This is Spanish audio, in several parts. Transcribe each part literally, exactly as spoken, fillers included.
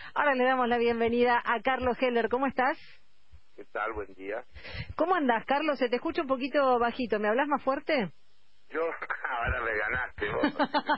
Ahora le damos la bienvenida a Carlos Heller. ¿Cómo estás? ¿Qué tal? Buen día. ¿Cómo andás, Carlos? Se te escucha un poquito bajito. ¿Me hablas más fuerte? Yo, ahora me ganaste vos.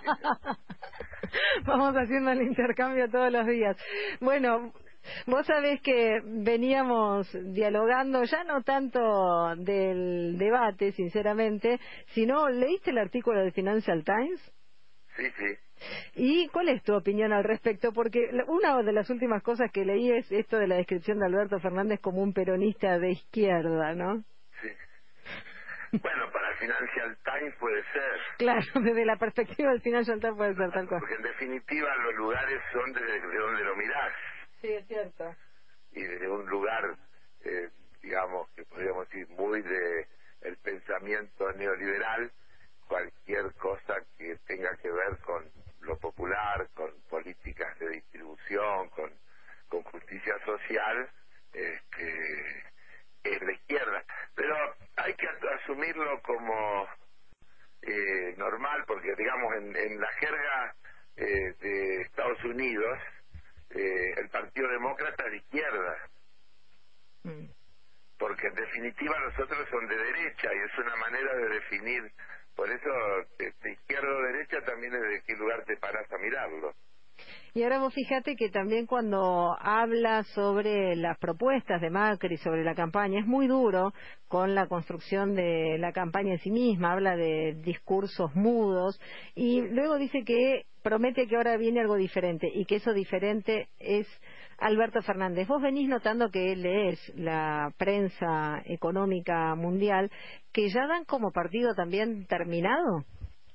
Vamos haciendo el intercambio todos los días. Bueno, vos sabés que veníamos dialogando, ya no tanto del debate, sinceramente, sino, ¿leíste el artículo del Financial Times? Sí, sí. ¿Y cuál es tu opinión al respecto? Porque una de las últimas cosas que leí es esto de la descripción de Alberto Fernández como un peronista de izquierda, ¿no? Sí. Bueno, para Financial Times puede ser. Claro, desde la perspectiva del Financial Times puede ser tal cual. Porque en definitiva los lugares son desde de donde lo mirás. Sí, es cierto. Y desde un lugar, eh, digamos, que podríamos decir muy de el pensamiento neoliberal, cualquier cosa que tenga que ver con lo popular, con políticas de distribución, con, con justicia social, este, es la izquierda. Pero hay que asumirlo como eh, normal, porque digamos en, en la jerga eh, de Estados Unidos, eh, el Partido Demócrata es de izquierda. Mm. Porque en definitiva los otros son de derecha y es una manera de definir, por eso de, de izquierda o derecha también es de qué lugar te paras a mirarlo. Y ahora vos fíjate que también cuando habla sobre las propuestas de Macri, sobre la campaña, es muy duro con la construcción de la campaña en sí misma, habla de discursos mudos y luego dice que promete que ahora viene algo diferente y que eso diferente es Alberto Fernández. Vos venís notando que lees la prensa económica mundial, que ya dan como partido también terminado.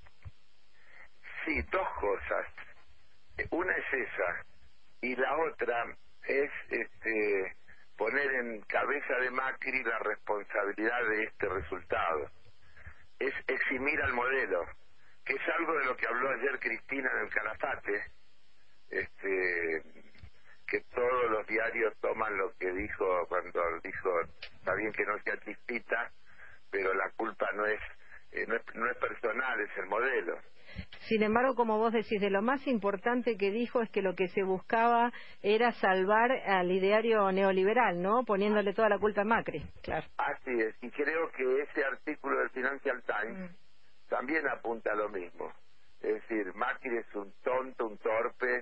Sí, dos cosas. Una es esa y la otra es este poner en cabeza de Macri la responsabilidad de este resultado. Es eximir al modelo, que es algo de lo que habló ayer Cristina en el Calafate, este, que todos los diarios toman lo que dijo cuando dijo, está bien que no sea chispita, pero la culpa no es, eh, no es, no es personal, es el modelo. Sin embargo, como vos decís, de lo más importante que dijo es que lo que se buscaba era salvar al ideario neoliberal, ¿no? Poniéndole toda la culpa a Macri, claro. Así es, y creo que ese artículo del Financial Times Mm. también apunta a lo mismo. Es decir, Macri es un tonto, un torpe,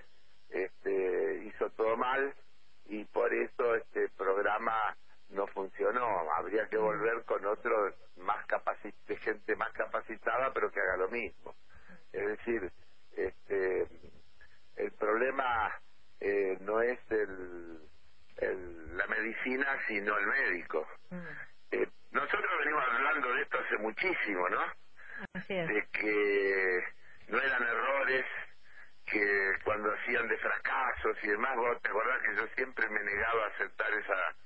este, hizo todo mal y por eso este programa no funcionó. Habría que volver con otro más capaci- de gente más capacitada, pero que haga lo mismo. Es decir, este, el problema eh, no es el, el, la medicina, sino el médico. Mm. Eh, nosotros venimos hablando de esto hace muchísimo, ¿no? Así es. De que no eran errores, que cuando hacían de fracasos y demás, vos te acordás que yo siempre me negaba a aceptar esa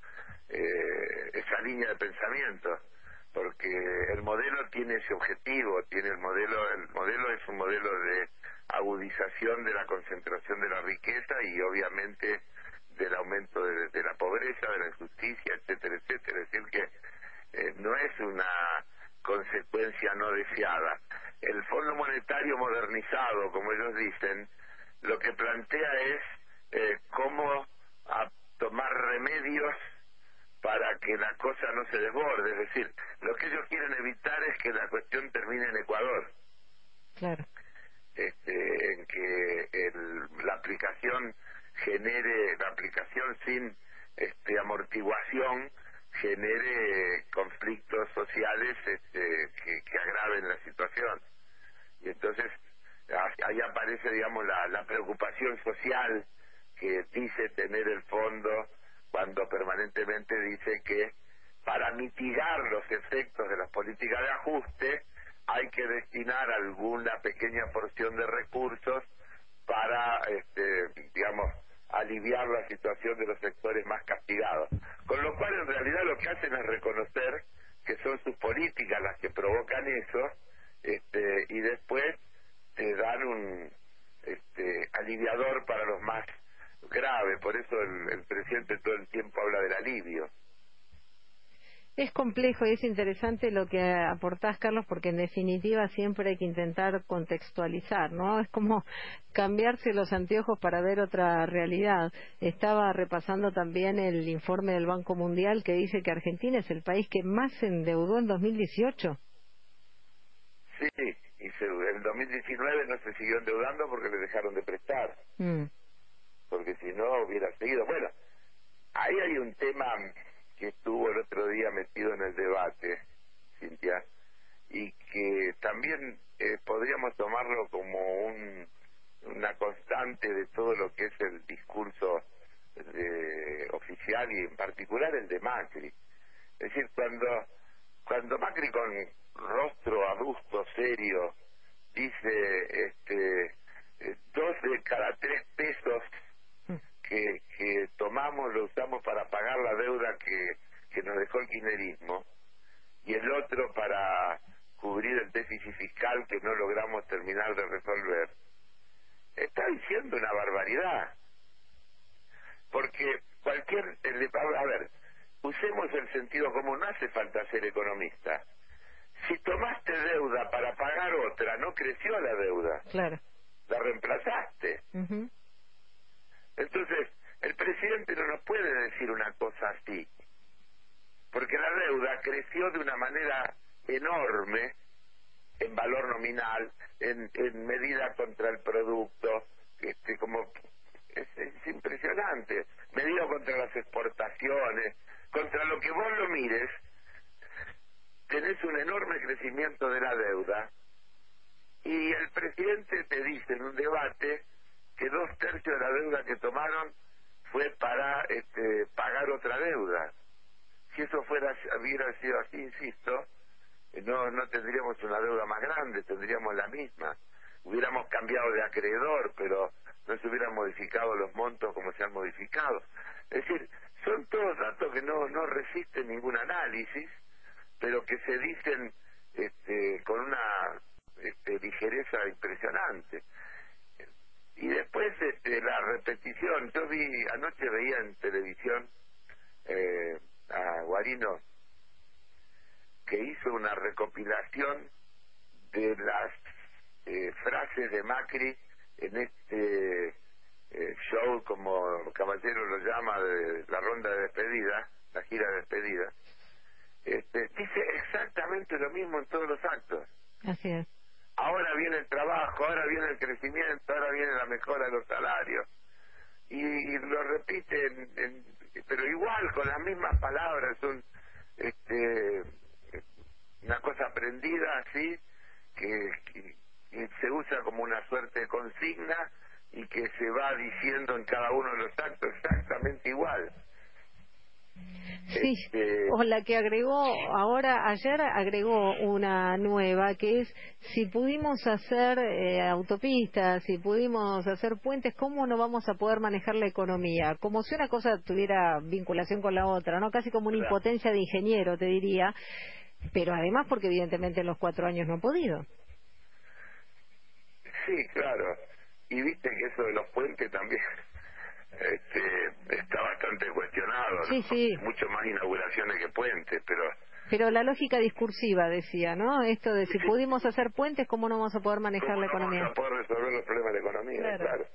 eh, esa línea de pensamiento, porque el modelo tiene ese objetivo, tiene el modelo, el modelo es un modelo de agudización de la concentración de la riqueza y obviamente del aumento de, de la pobreza, de la injusticia, etcétera, etcétera. Es decir que eh, no es una consecuencia no deseada. El Fondo Monetario modernizado, como ellos dicen, lo que plantea es eh, cómo a tomar remedios para que la cosa no se desborde. Es decir, lo que ellos quieren evitar es que la cuestión termine en Ecuador. Claro. Este, en que el, la aplicación genere, la aplicación sin este, amortiguación genere conflictos sociales este, que, que agraven la situación. Y entonces ahí aparece, digamos, la, la preocupación social que dice tener el fondo cuando permanentemente dice que para mitigar los efectos de las políticas de ajuste hay que destinar alguna pequeña porción de recursos para, este, digamos, aliviar la situación de los sectores más castigados. Con lo cual, en realidad, lo que hacen es reconocer que son sus políticas las que provocan eso, este, y después te dan un este, aliviador para los más graves. Por eso el, el presidente todo el tiempo habla del alivio. Es complejo y es interesante lo que aportás, Carlos, porque en definitiva siempre hay que intentar contextualizar, ¿no? Es como cambiarse los anteojos para ver otra realidad. Estaba repasando también el informe del Banco Mundial que dice que Argentina es el país que más se endeudó en dos mil dieciocho. Sí, y se, en dos mil diecinueve no se siguió endeudando porque le dejaron de prestar, Mm. porque si no hubiera seguido. Bueno, ahí hay un tema que estuvo el otro día metido en el debate, Cintia, y que también eh, podríamos tomarlo como un, una constante de todo lo que es el discurso de, oficial y en particular el de Macri. Es decir, cuando, cuando Macri con rostro adusto, serio, dice este, eh, dos de cada tres pesos que, que tomamos lo usamos para pagar la deuda que, que nos dejó el kirchnerismo y el otro para cubrir el déficit fiscal que no logramos terminar de resolver, está diciendo una barbaridad, porque cualquier, a ver, usemos el sentido común, no hace falta ser economista. Si tomaste deuda para pagar otra, no creció la deuda, Claro. la reemplazaste. Uh-huh. Entonces, el presidente no nos puede decir una cosa así, porque la deuda creció de una manera enorme en valor nominal, en, en medida contra el producto, este, como es, es impresionante, medida contra las exportaciones, contra lo que vos lo mires, tenés un enorme crecimiento de la deuda, y el presidente te dice en un debate que dos tercios de la deuda que tomaron fue para este, pagar otra deuda. Si eso fuera hubiera sido así, insisto, no no tendríamos una deuda más grande, tendríamos la misma. Hubiéramos cambiado de acreedor, pero no se hubieran modificado los montos como se han modificado. Es decir, son todos datos que no no resisten ningún análisis, pero que se dicen este, con una este, ligereza impresionante. Y después este, la repetición, yo vi, anoche veía en televisión eh, a Guarino, que hizo una recopilación de las eh, frases de Macri en este eh, show, como Caballero lo llama, de la ronda de despedida, la gira de despedida. Este, dice exactamente lo mismo en todos los actos. Así es. Ahora viene el trabajo, ahora viene el crecimiento, ahora viene la mejora de los salarios. Y, y lo repite, en, en, pero igual, con las mismas palabras, un, este, una cosa aprendida así, que, que, que se usa como una suerte de consigna y que se va diciendo en cada uno de los actos exactamente igual. Sí, Este, o la que agregó ahora, ayer agregó una nueva, que es, si pudimos hacer eh, autopistas, si pudimos hacer puentes, ¿cómo no vamos a poder manejar la economía? Como si una cosa tuviera vinculación con la otra, ¿no? Casi como una claro. impotencia de ingeniero, te diría, pero además porque evidentemente en los cuatro años no ha podido. Sí, claro. Y viste que eso de los puentes también este, está bastante cuestionado, Sí, ¿no? sí. Mucho más inauguraciones que puentes, pero... Pero la lógica discursiva decía, ¿no? Esto de si Sí, pudimos hacer puentes, ¿cómo no vamos a poder manejar ¿cómo la no vamos economía? a poder resolver los problemas de la economía? Claro. Claro.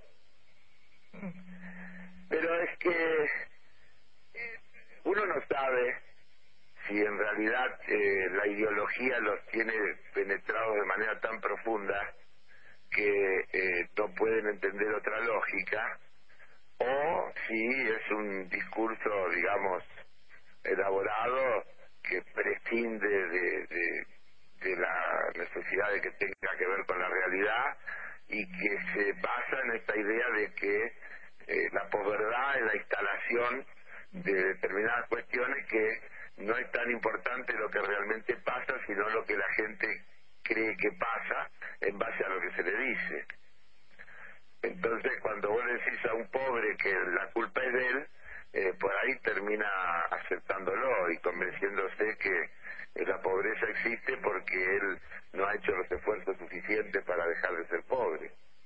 Pero es que uno no sabe si en realidad eh, la ideología los tiene penetrados de manera tan profunda que eh, no pueden entender otra lógica, o si es un discurso, digamos, elaborado que prescinde de, de, de la necesidad de que tenga que ver con la realidad y que se basa en esta idea de que eh, la posverdad es la instalación de determinadas cuestiones que no es tan importante lo que realmente pasa, sino lo que la gente cree que pasa en base a lo que se le dice. Entonces, cuando vos le decís a un pobre que la culpa es de él, eh, por ahí termina aceptándolo y convenciéndose que eh, la pobreza existe porque él no ha hecho los esfuerzos suficientes para dejar de ser pobre.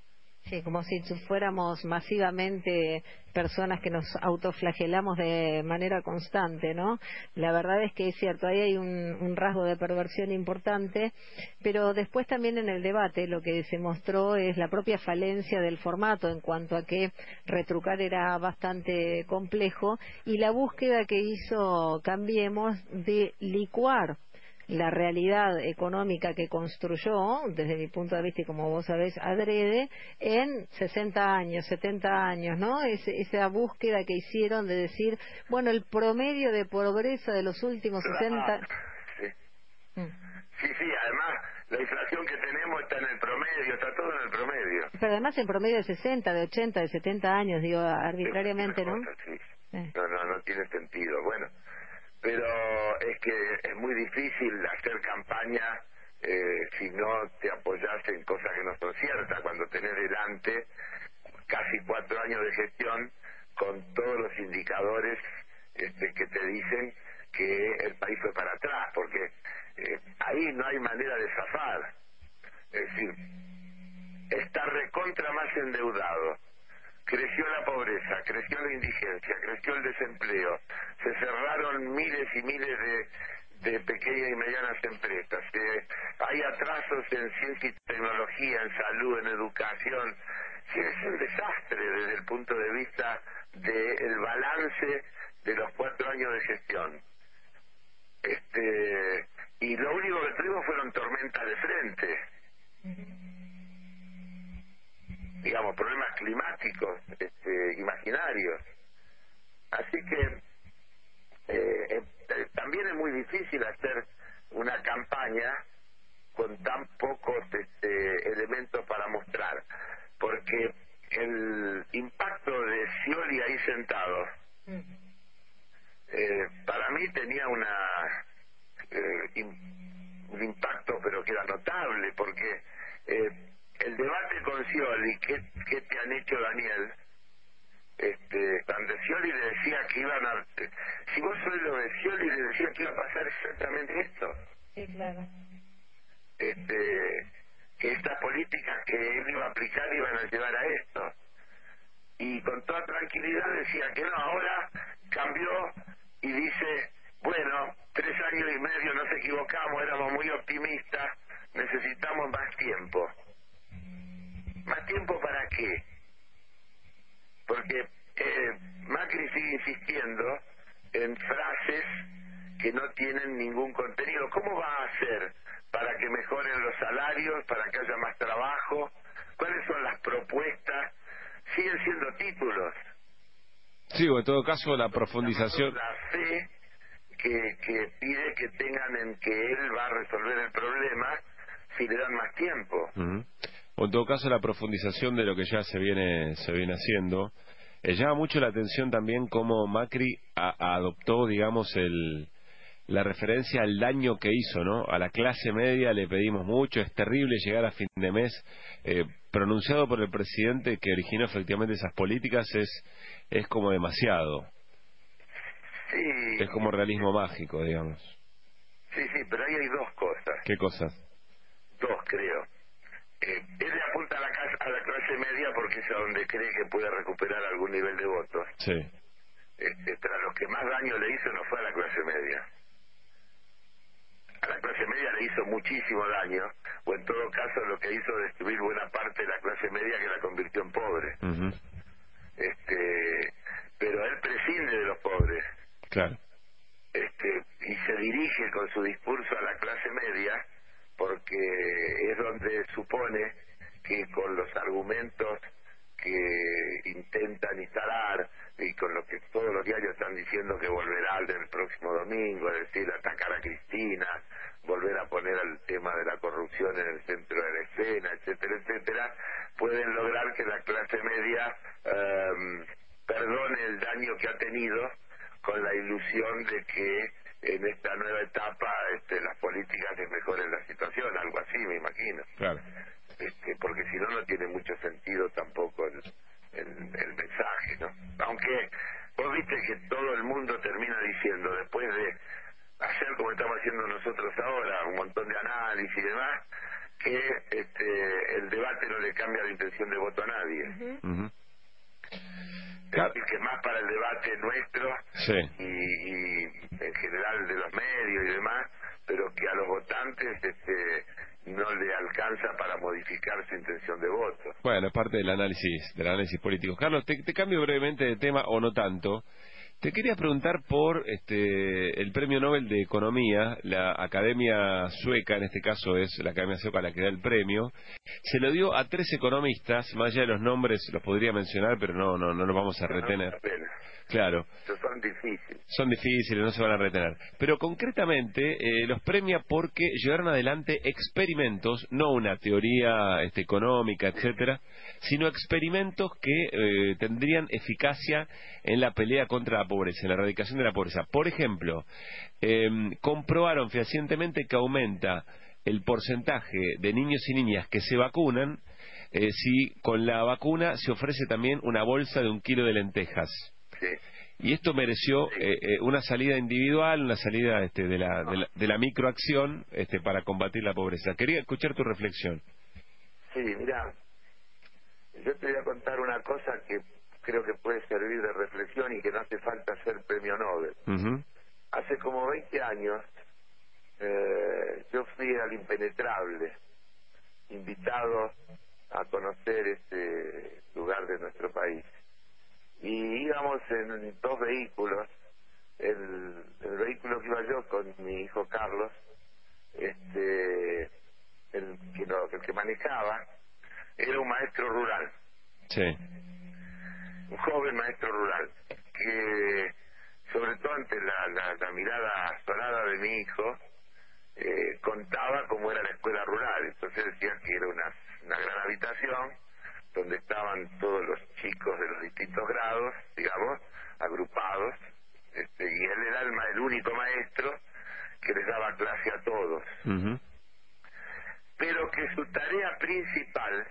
Sí, como si fuéramos masivamente personas que nos autoflagelamos de manera constante, ¿no? La verdad es que es cierto, ahí hay un, un rasgo de perversión importante, pero después también en el debate lo que se mostró es la propia falencia del formato en cuanto a que retrucar era bastante complejo y la búsqueda que hizo Cambiemos de licuar la realidad económica que construyó, desde mi punto de vista y como vos sabés, adrede, en sesenta años, setenta años, ¿no? Es, esa búsqueda que hicieron de decir, bueno, el promedio de pobreza de los últimos sesenta... Sí. Mm. sí, sí, además la inflación que tenemos está en el promedio, está todo en el promedio. Pero además en promedio de sesenta, de ochenta, de setenta años, digo, arbitrariamente, ¿no? Cosa, sí. Eh. No, no, no tiene sentido. Bueno, pero es que es muy difícil hacer campaña eh, si no te apoyas en cosas que no son ciertas, cuando tenés delante casi cuatro años de gestión con todos los indicadores este, que te dicen que el país fue para atrás, porque eh, ahí no hay manera de zafar. Es decir, está recontra más endeudado. Creció la pobreza, creció la indigencia, creció el desempleo, se cerraron miles y miles de, de pequeñas y medianas empresas, eh, hay atrasos en ciencia y tecnología, en salud, en educación. Sí, es un desastre desde el punto de vista del balance de los cuatro años de gestión. Este, y lo único que tuvimos fueron tormentas de frente. Digamos, problemas climáticos este, imaginarios. Así que eh, eh, también es muy difícil hacer una campaña con tan pocos este, elementos para mostrar, porque el impacto de Scioli ahí sentado, eh, para mí tenía una eh, in, un impacto, pero que era notable, porque eh, el debate con Scioli, ¿qué, qué te han hecho, Daniel? Este, cuando Scioli le decía que iban a... Si vos sois lo de Scioli, le decía que iba a pasar exactamente esto. Sí, claro. Este, que estas políticas que él iba a aplicar iban a llevar a esto. Y con toda tranquilidad decía que no, ahora cambió y dice, bueno, tres años y medio nos equivocamos, éramos muy optimistas, necesitamos más tiempo. ¿Más tiempo para qué? Porque eh, Macri sigue insistiendo en frases que no tienen ningún contenido. ¿Cómo va a hacer para que mejoren los salarios, para que haya más trabajo? ¿Cuáles son las propuestas? Siguen siendo títulos. Sí, o en todo caso la profundización... La fe que, que pide que tengan en que él va a resolver el problema si le dan más tiempo. Uh-huh. O en todo caso la profundización de lo que ya se viene se viene haciendo. Eh, llama mucho la atención también cómo Macri a, a adoptó, digamos, el la referencia al daño que hizo, ¿no? A la clase media le pedimos mucho, es terrible llegar a fin de mes, eh, pronunciado por el presidente que originó efectivamente esas políticas, es es como demasiado. Sí. Es como realismo mágico, digamos. Sí, sí, pero ahí hay dos cosas. ¿Qué cosas? Dos, creo. Eh, él le apunta a la, casa, a la clase media porque es a donde cree que puede recuperar algún nivel de votos. Sí. Este, tras los que más daño le hizo no fue a la clase media. A la clase media le hizo muchísimo daño, o en todo caso lo que hizo destruir buena parte de la clase media que la convirtió en pobre. Uh-huh. Este, pero él prescinde de los pobres. Claro. Este, y se dirige con su discurso a la clase media porque es donde supone que con los argumentos que intentan instalar y con lo que todos los diarios están diciendo que volverá el del próximo domingo, es decir, atacar a Cristina, volver a poner el tema de la corrupción en el centro de la escena, etcétera, etcétera, pueden lograr que la clase media um, perdone el daño que ha tenido con la ilusión de que en esta nueva etapa este, las políticas les mejoren la situación, algo así me imagino. Claro. Este, porque si no, no tiene mucho sentido tampoco el, el, el mensaje, ¿no? Aunque vos viste que todo el mundo termina diciendo, después de hacer como estamos haciendo nosotros ahora, un montón de análisis y demás, que este, el debate no le cambia la intención de voto a nadie. Uh-huh. Uh-huh. Es decir, que más para el debate nuestro sí. y, y en general de los medios y demás, pero que a los votantes este, no le alcanza para modificar su intención de voto. Bueno, es parte del análisis, del análisis político. Carlos, te, te cambio brevemente de tema, o no tanto. Te quería preguntar por este el Premio Nobel de Economía. La Academia Sueca, en este caso es la Academia Sueca la que da el premio. Se lo dio a tres economistas, más allá de los nombres los podría mencionar, pero no no no los vamos a retener. No, no, claro. Son difíciles. Son difíciles, no se van a retener. Pero concretamente eh, los premia porque llevaron adelante experimentos, no una teoría este, económica, etcétera, sino experimentos que eh, tendrían eficacia en la pelea contra la pobreza, en la erradicación de la pobreza. Por ejemplo, eh, comprobaron fehacientemente que aumenta el porcentaje de niños y niñas que se vacunan eh, si con la vacuna se ofrece también una bolsa de un kilo de lentejas. Sí. Y esto mereció eh, eh, una salida individual, una salida este, de, la, de, la, de la microacción este, para combatir la pobreza. Quería escuchar tu reflexión. Sí, mira, yo te voy a contar una cosa que creo que puede servir de reflexión y que no hace falta ser premio Nobel. Uh-huh. Hace como veinte años eh, yo fui al Impenetrable, invitado a conocer este lugar de nuestro país. Y íbamos en dos vehículos. El, el vehículo que iba yo con mi hijo Carlos, este el que, lo, el que manejaba, era un maestro rural. Sí. Un joven maestro rural, que sobre todo ante la, la, la mirada azorada de mi hijo, eh, contaba cómo era la escuela rural. Entonces decía que era una, una gran habitación donde estaban todos los chicos de los distintos grados, digamos, agrupados, este, y él era el, el único maestro que les daba clase a todos. Uh-huh. Pero que su tarea principal,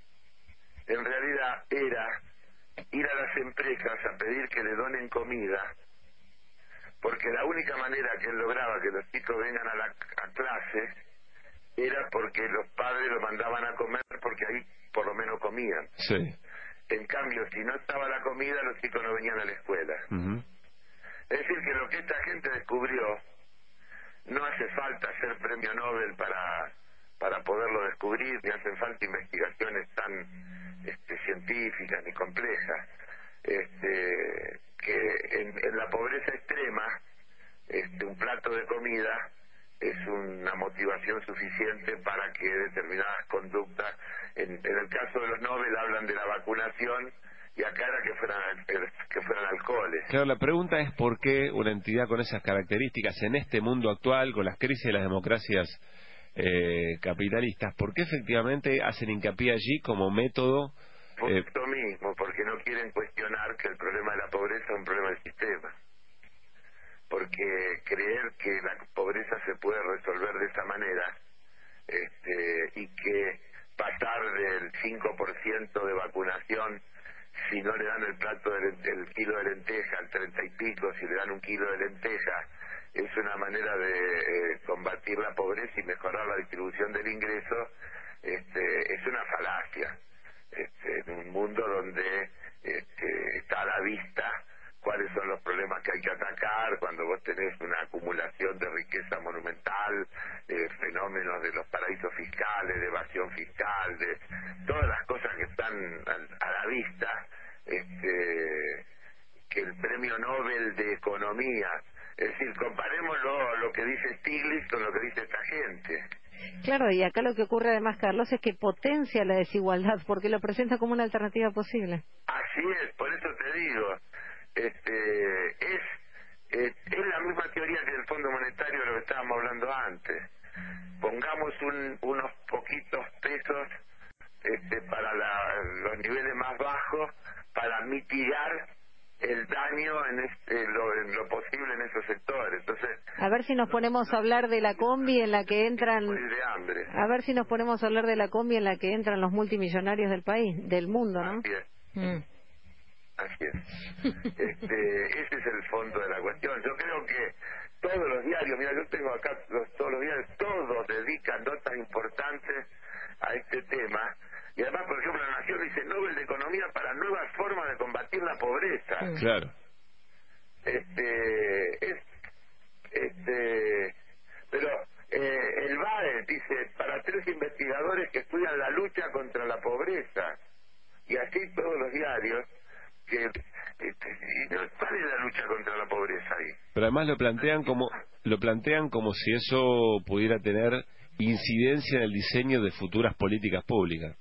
en realidad, era ir a las empresas a pedir que le donen comida, porque la única manera que él lograba que los chicos vengan a la a clase era porque los padres los mandaban a comer, porque ahí por lo menos comían. Sí. En cambio, si no estaba la comida, los chicos no venían a la escuela. Uh-huh. Es decir, que lo que esta gente descubrió, no hace falta ser premio Nobel para para poderlo descubrir, ni hacen falta investigaciones tan este, científicas ni complejas, este, que en, en la pobreza extrema este, un plato de comida es una motivación suficiente para que determinadas conductas, en, en el caso de los Nobel hablan de la vacunación, y acá era que fueran, que fueran alcoholes. Claro, la pregunta es por qué una entidad con esas características en este mundo actual, con las crisis de las democracias eh, capitalistas, por qué efectivamente hacen hincapié allí como método. Por eh... esto mismo, porque no quieren cuestionar que el problema de la pobreza es un problema del sistema. Porque creer que la pobreza se puede resolver de esa manera, este, y que pasar del cinco por ciento de vacunación, si no le dan el plato del el kilo de lenteja, al treinta y pico, si le dan un kilo de lenteja, es una manera de eh, combatir la pobreza y mejorar la distribución del ingreso, este, es una falacia. Este, en un mundo donde este, está a la vista cuáles son los problemas que hay que atacar, cuando vos tenés una acumulación de riqueza monumental, de fenómenos de los paraísos fiscales, de evasión fiscal, de todas las cosas que están a, a la vista, este, que el premio Nobel de Economía, es decir, comparemos lo, lo que dice Stiglitz con lo que dice esta gente. Claro, y acá lo que ocurre además, Carlos, es que potencia la desigualdad, porque lo presenta como una alternativa posible. Así es, por eso te digo, este, es, es, es la misma teoría que el Fondo Monetario de lo que estábamos hablando antes. Pongamos un, unos poquitos pesos este, para la, los niveles más bajos para mitigar el daño en, este, lo, en lo posible en esos sectores. Entonces, a ver si nos ponemos a hablar de la combi en la que entran, de hambre. a ver si nos ponemos a hablar de la combi en la que entran los multimillonarios del país, del mundo, ¿no? Así es. Mm. Así es. Este, ese es el fondo de la cuestión. Yo creo que todos los diarios, mira, yo tengo acá los, todos los diarios, todos dedican notas importantes a este tema. Y además, por ejemplo, la Nación dice Nobel de Economía para nuevas formas de combatir la pobreza. Claro. Este, es, este, pero eh, el B A E dice para tres investigadores que estudian la lucha contra la pobreza. Y así todos los diarios que este, y no, ¿cuál es la lucha contra la pobreza ahí? Pero además lo plantean como lo plantean como si eso pudiera tener incidencia en el diseño de futuras políticas públicas.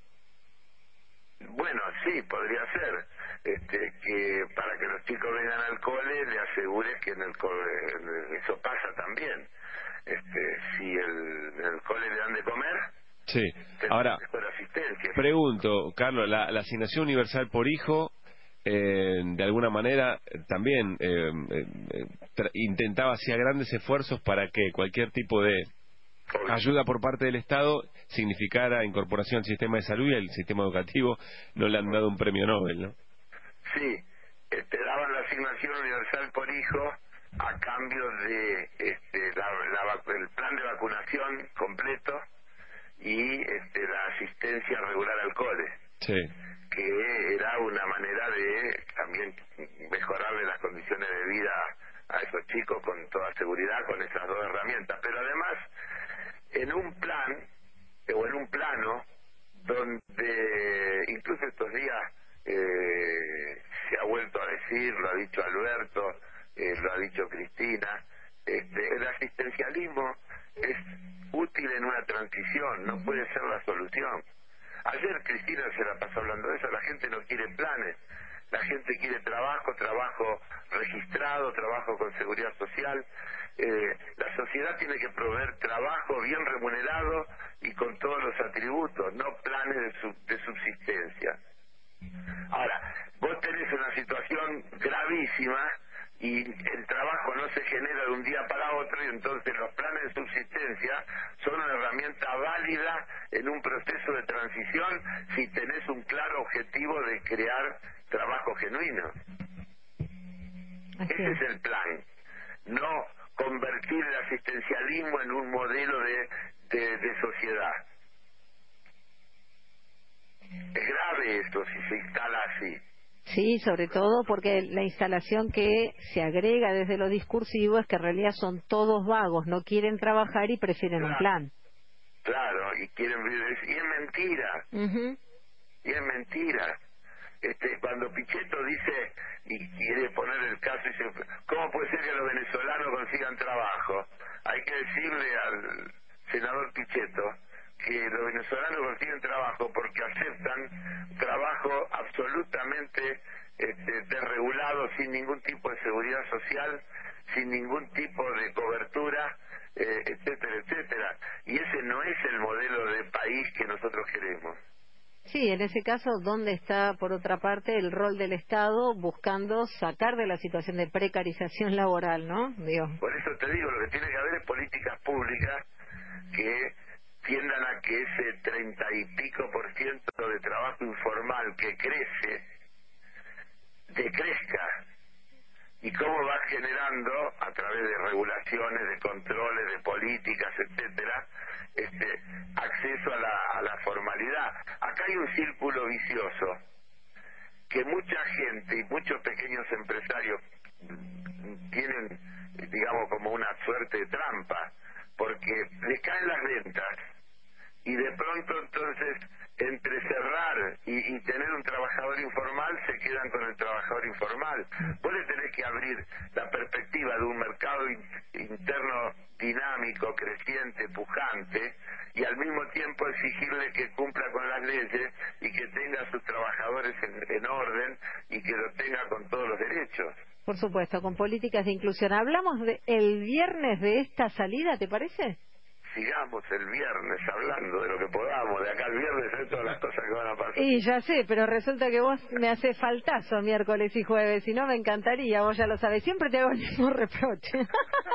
Bueno, sí, podría ser. Este, que para que los chicos vengan al cole le asegures que en el cole eso pasa también. Este, si el, en el cole le dan de comer, sí. Ahora, mejor asistencia. Pregunto, Carlos, la, la asignación universal por hijo, eh, de alguna manera también eh, eh, tra- intentaba, hacía grandes esfuerzos para que cualquier tipo de ayuda por parte del Estado significara incorporación al sistema de salud y al sistema educativo. No le han dado un premio Nobel, ¿no? Sí, este, daban la asignación universal por hijo a cambio de este, la, la, vac- el plan de vacunación completo y este, la asistencia regular al cole. Sí. Que era una manera de también mejorarle las condiciones de vida a esos chicos con toda seguridad, con esas dos herramientas. Pero además, en un plan, o en un plano, donde incluso estos días eh, se ha vuelto a decir, lo ha dicho Alberto, eh, lo ha dicho Cristina, este, el asistencialismo es útil en una transición, no puede ser la solución. Ayer Cristina se la pasó hablando de eso, la gente no quiere planes, la gente quiere trabajo, trabajo registrado, trabajo con seguridad social. Eh, la sociedad tiene que proveer trabajo bien remunerado y con todos los atributos, no planes de, sub, de subsistencia. Ahora, vos tenés una situación gravísima y el trabajo no se genera de un día para otro y entonces los planes de subsistencia son una herramienta válida en un proceso de transición si tenés un claro objetivo de crear trabajo genuino. Ese es el plan, no convertir el asistencialismo en un modelo de, de, de sociedad. Es grave esto si se instala así. Sí, sobre todo porque la instalación que se agrega desde lo discursivo es que en realidad son todos vagos, no quieren trabajar y prefieren Claro, un plan. Claro, y quieren vivir, y es mentira, Uh-huh. y es mentira. Este, cuando Pichetto dice, y quiere poner el caso, dice, ¿cómo puede ser que los venezolanos consigan trabajo? Hay que decirle al senador Pichetto que los venezolanos consiguen trabajo porque aceptan trabajo absolutamente este, desregulado, sin ningún tipo de seguridad social, sin ningún tipo de cobertura, eh, etcétera, etcétera. Y ese no es el modelo de país que nosotros queremos. Sí, en ese caso, ¿dónde está, por otra parte, el rol del Estado buscando sacar de la situación de precarización laboral, ¿no? Digo. Por eso te digo, lo que tiene que haber es políticas públicas que tiendan a que ese treinta y pico por ciento de trabajo informal que crece, decrezca. Y cómo va generando, a través de regulaciones, de controles, de políticas, etcétera, este, acceso a la, a la formalidad. Acá hay un círculo vicioso que mucha gente y muchos pequeños empresarios tienen, digamos, como una suerte de trampa, porque les caen las ventas y de pronto entonces entre cerrar y, y tener un trabajador informal se quedan con el trabajador informal. Vos le tenés que abrir la perspectiva de un mercado in, interno dinámico, creciente, pujante, y al mismo tiempo exigirle que cumpla con las leyes y que tenga a sus trabajadores en, en orden y que lo tenga con todos los derechos. Por supuesto, con políticas de inclusión. Hablamos de el viernes de esta salida, ¿te parece? Sigamos el viernes hablando de lo que podamos, de acá al viernes de todas las cosas que van a pasar. Y ya sé, pero resulta que vos me haces faltazo miércoles y jueves, si no me encantaría, vos ya lo sabés, siempre te hago el mismo reproche.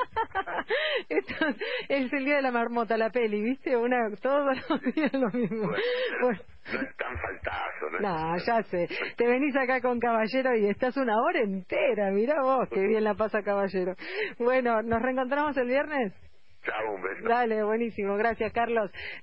Esto es el día de la marmota, la peli, ¿viste? Una, todos los días lo mismo. Bueno, Bueno. no es tan faltazo, ¿no? No, ya sé. Te venís acá con Caballero y estás una hora entera. Mirá vos, qué bien la pasa Caballero. Bueno, ¿nos reencontramos el viernes? Chao, un beso. Dale, buenísimo. Gracias, Carlos.